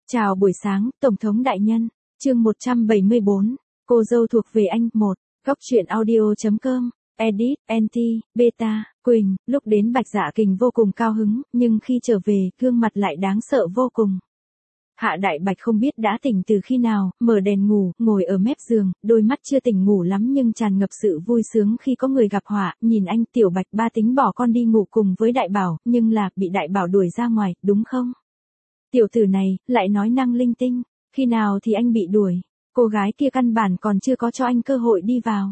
Chào buổi sáng, Tổng thống đại nhân. Chương 174. Cô dâu thuộc về anh. 1. Góc truyện audio.com. Edit, NT, Beta, Quỳnh. Lúc đến Bạch Dạ Kình vô cùng cao hứng, nhưng khi trở về, gương mặt lại đáng sợ vô cùng. Hạ Đại Bạch không biết đã tỉnh từ khi nào, mở đèn ngủ, ngồi ở mép giường, đôi mắt chưa tỉnh ngủ lắm nhưng tràn ngập sự vui sướng khi có người gặp họa. Nhìn anh, Tiểu Bạch ba tính bỏ con đi ngủ cùng với Đại Bảo, nhưng là bị Đại Bảo đuổi ra ngoài, đúng không? Tiểu tử này, lại nói năng linh tinh, khi nào thì anh bị đuổi, cô gái kia căn bản còn chưa có cho anh cơ hội đi vào.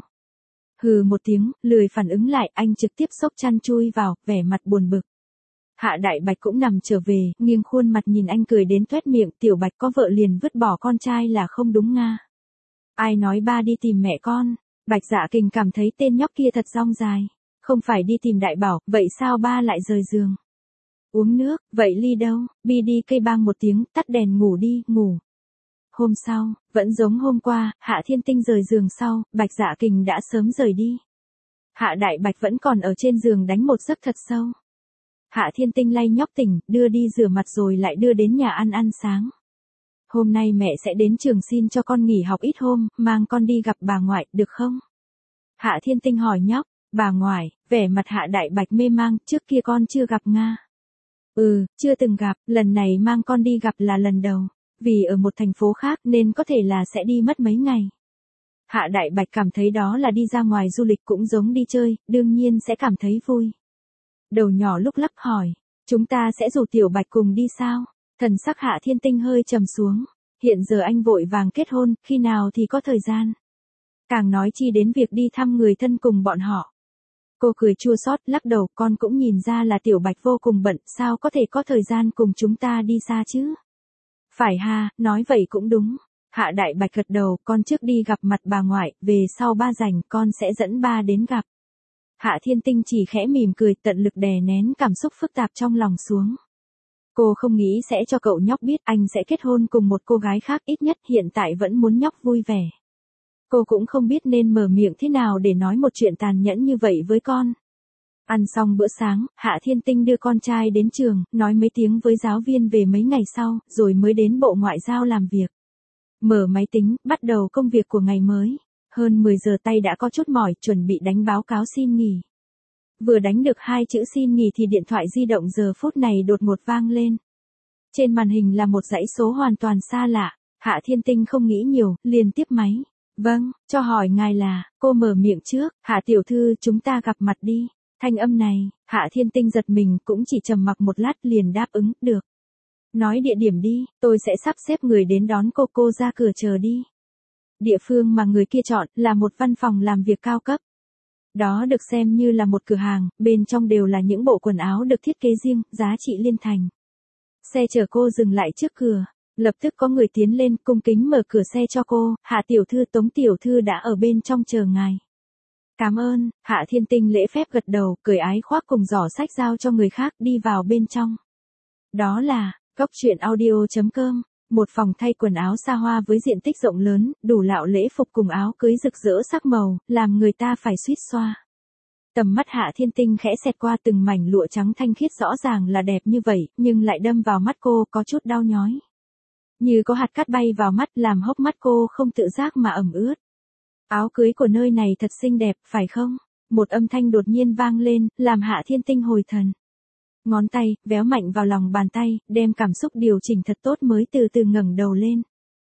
Hừ một tiếng, lười phản ứng lại, anh trực tiếp xốc chăn chui vào, vẻ mặt buồn bực. Hạ Đại Bạch cũng nằm trở về, nghiêng khuôn mặt nhìn anh cười đến toét miệng, Tiểu Bạch có vợ liền vứt bỏ con trai là không đúng nga. Ai nói ba đi tìm mẹ con? Bạch Dạ Kình cảm thấy tên nhóc kia thật dong dài. Không phải đi tìm Đại Bảo, vậy sao ba lại rời giường? Uống nước, vậy ly đâu? Bi đi cây bang một tiếng, tắt đèn ngủ đi, ngủ. Hôm sau, vẫn giống hôm qua, Hạ Thiên Tinh rời giường sau, Bạch Dạ Kình đã sớm rời đi. Hạ Đại Bạch vẫn còn ở trên giường đánh một giấc thật sâu. Hạ Thiên Tinh lay nhóc tỉnh, đưa đi rửa mặt rồi lại đưa đến nhà ăn sáng. Hôm nay mẹ sẽ đến trường xin cho con nghỉ học ít hôm, mang con đi gặp bà ngoại, được không? Hạ Thiên Tinh hỏi nhóc, bà ngoại, vẻ mặt Hạ Đại Bạch mê mang, trước kia con chưa gặp nga. Chưa từng gặp, lần này mang con đi gặp là lần đầu. Vì ở một thành phố khác nên có thể là sẽ đi mất mấy ngày. Hạ Đại Bạch cảm thấy đó là đi ra ngoài du lịch cũng giống đi chơi, đương nhiên sẽ cảm thấy vui. Đầu nhỏ lúc lắc hỏi, chúng ta sẽ rủ Tiểu Bạch cùng đi sao? Thần sắc Hạ Thiên Tinh hơi trầm xuống. Hiện giờ anh vội vàng kết hôn, khi nào thì có thời gian. Càng nói chi đến việc đi thăm người thân cùng bọn họ. Cô cười chua xót lắc đầu, con cũng nhìn ra là Tiểu Bạch vô cùng bận, sao có thể có thời gian cùng chúng ta đi xa chứ? Phải ha, nói vậy cũng đúng. Hạ Đại Bạch gật đầu, con trước đi gặp mặt bà ngoại, về sau ba rảnh con sẽ dẫn ba đến gặp. Hạ Thiên Tinh chỉ khẽ mỉm cười, tận lực đè nén cảm xúc phức tạp trong lòng xuống. Cô không nghĩ sẽ cho cậu nhóc biết anh sẽ kết hôn cùng một cô gái khác, ít nhất hiện tại vẫn muốn nhóc vui vẻ. Cô cũng không biết nên mở miệng thế nào để nói một chuyện tàn nhẫn như vậy với con. Ăn xong bữa sáng, Hạ Thiên Tinh đưa con trai đến trường, nói mấy tiếng với giáo viên về mấy ngày sau, rồi mới đến Bộ Ngoại giao làm việc. Mở máy tính, bắt đầu công việc của ngày mới. Hơn 10 giờ tay đã có chút mỏi, chuẩn bị đánh báo cáo xin nghỉ. Vừa đánh được 2 chữ xin nghỉ thì điện thoại di động giờ phút này đột ngột vang lên. Trên màn hình là một dãy số hoàn toàn xa lạ. Hạ Thiên Tinh không nghĩ nhiều, liền tiếp máy. Vâng, cho hỏi ngài là, cô mở miệng trước, Hạ tiểu thư chúng ta gặp mặt đi. Thanh âm này, Hạ Thiên Tinh giật mình cũng chỉ trầm mặc một lát liền đáp ứng, được. Nói địa điểm đi, tôi sẽ sắp xếp người đến đón cô ra cửa chờ đi. Địa phương mà người kia chọn là một văn phòng làm việc cao cấp. Đó được xem như là một cửa hàng, bên trong đều là những bộ quần áo được thiết kế riêng, giá trị liên thành. Xe chở cô dừng lại trước cửa, lập tức có người tiến lên cung kính mở cửa xe cho cô, Hạ tiểu thư Tống tiểu thư đã ở bên trong chờ ngài. Cảm ơn, Hạ Thiên Tinh lễ phép gật đầu, cười ái khoác cùng giỏ sách giao cho người khác đi vào bên trong. Đó là, góc truyện audio.com, một phòng thay quần áo xa hoa với diện tích rộng lớn, đủ lạo lễ phục cùng áo cưới rực rỡ sắc màu, làm người ta phải suýt xoa. Tầm mắt Hạ Thiên Tinh khẽ xẹt qua từng mảnh lụa trắng thanh khiết rõ ràng là đẹp như vậy, nhưng lại đâm vào mắt cô có chút đau nhói. Như có hạt cát bay vào mắt làm hốc mắt cô không tự giác mà ẩm ướt. Áo cưới của nơi này thật xinh đẹp, phải không? Một âm thanh đột nhiên vang lên, làm Hạ Thiên Tinh hồi thần. Ngón tay, véo mạnh vào lòng bàn tay, đem cảm xúc điều chỉnh thật tốt mới từ từ ngẩng đầu lên.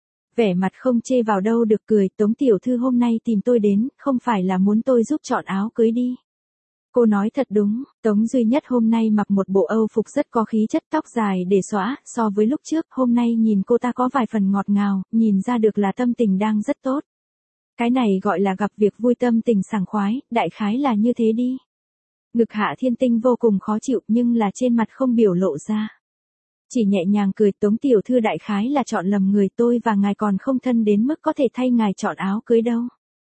Vẻ mặt không chê vào đâu được cười, Tống tiểu thư hôm nay tìm tôi đến, không phải là muốn tôi giúp chọn áo cưới đi. Cô nói thật đúng, Tống duy nhất hôm nay mặc một bộ Âu phục rất có khí chất, tóc dài để xõa, so với lúc trước, hôm nay nhìn cô ta có vài phần ngọt ngào, nhìn ra được là tâm tình đang rất tốt. Cái này gọi là gặp việc vui tâm tình sảng khoái, đại khái là như thế đi. Ngực Hạ Thiên Tinh vô cùng khó chịu nhưng là trên mặt không biểu lộ ra. Chỉ nhẹ nhàng cười, Tống tiểu thư đại khái là chọn lầm người, tôi và ngài còn không thân đến mức có thể thay ngài chọn áo cưới đâu.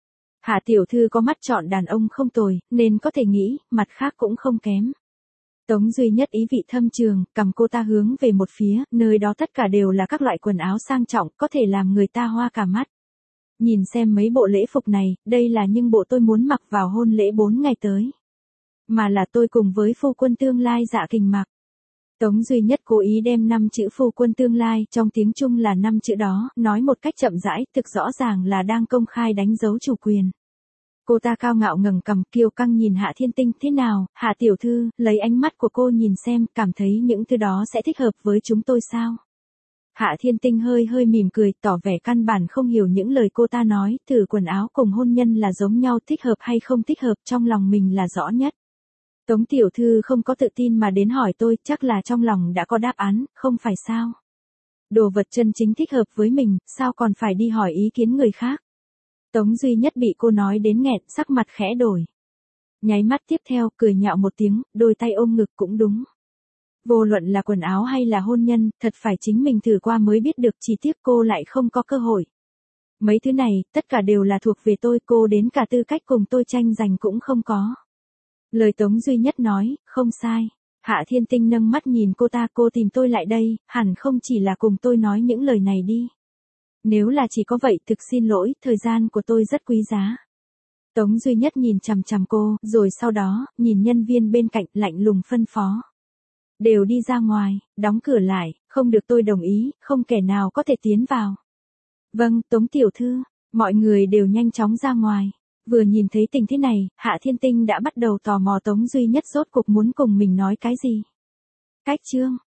Hạ tiểu thư có mắt chọn đàn ông không tồi, nên có thể nghĩ, mặt khác cũng không kém. Tống duy nhất ý vị thâm trường, cầm cô ta hướng về một phía, nơi đó tất cả đều là các loại quần áo sang trọng, có thể làm người ta hoa cả mắt. Nhìn xem mấy bộ lễ phục này, đây là những bộ tôi muốn mặc vào hôn lễ 4 ngày tới. Mà là tôi cùng với phu quân tương lai Dạ Kình mặc. Tống Duy Nhất cố ý đem 5 chữ phu quân tương lai, trong tiếng Trung là 5 chữ đó, nói một cách chậm rãi, thực rõ ràng là đang công khai đánh dấu chủ quyền. Cô ta cao ngạo ngẩng cằm, kiêu căng nhìn Hạ Thiên Tinh, thế nào, Hạ tiểu thư, lấy ánh mắt của cô nhìn xem, cảm thấy những thứ đó sẽ thích hợp với chúng tôi sao? Hạ Thiên Tinh hơi hơi mỉm cười, tỏ vẻ căn bản không hiểu những lời cô ta nói, thử quần áo cùng hôn nhân là giống nhau, thích hợp hay không thích hợp, trong lòng mình là rõ nhất. Tống tiểu thư không có tự tin mà đến hỏi tôi, chắc là trong lòng đã có đáp án, không phải sao? Đồ vật chân chính thích hợp với mình, sao còn phải đi hỏi ý kiến người khác? Tống Duy Nhất bị cô nói đến nghẹn, sắc mặt khẽ đổi. Nháy mắt tiếp theo, cười nhạo một tiếng, đôi tay ôm ngực cũng đúng. Vô luận là quần áo hay là hôn nhân, thật phải chính mình thử qua mới biết được, chỉ tiếc cô lại không có cơ hội. Mấy thứ này, tất cả đều là thuộc về tôi, cô đến cả tư cách cùng tôi tranh giành cũng không có. Lời Tống Duy Nhất nói, không sai. Hạ Thiên Tinh nâng mắt nhìn cô ta, cô tìm tôi lại đây, hẳn không chỉ là cùng tôi nói những lời này đi. Nếu là chỉ có vậy, thực xin lỗi, thời gian của tôi rất quý giá. Tống Duy Nhất nhìn chằm chằm cô, rồi sau đó, nhìn nhân viên bên cạnh, lạnh lùng phân phó. Đều đi ra ngoài, đóng cửa lại, không được tôi đồng ý, không kẻ nào có thể tiến vào. Vâng, Tống tiểu thư, mọi người đều nhanh chóng ra ngoài. Vừa nhìn thấy tình thế này, Hạ Thiên Tinh đã bắt đầu tò mò Tống Duy Nhất rốt cuộc muốn cùng mình nói cái gì. Cách chương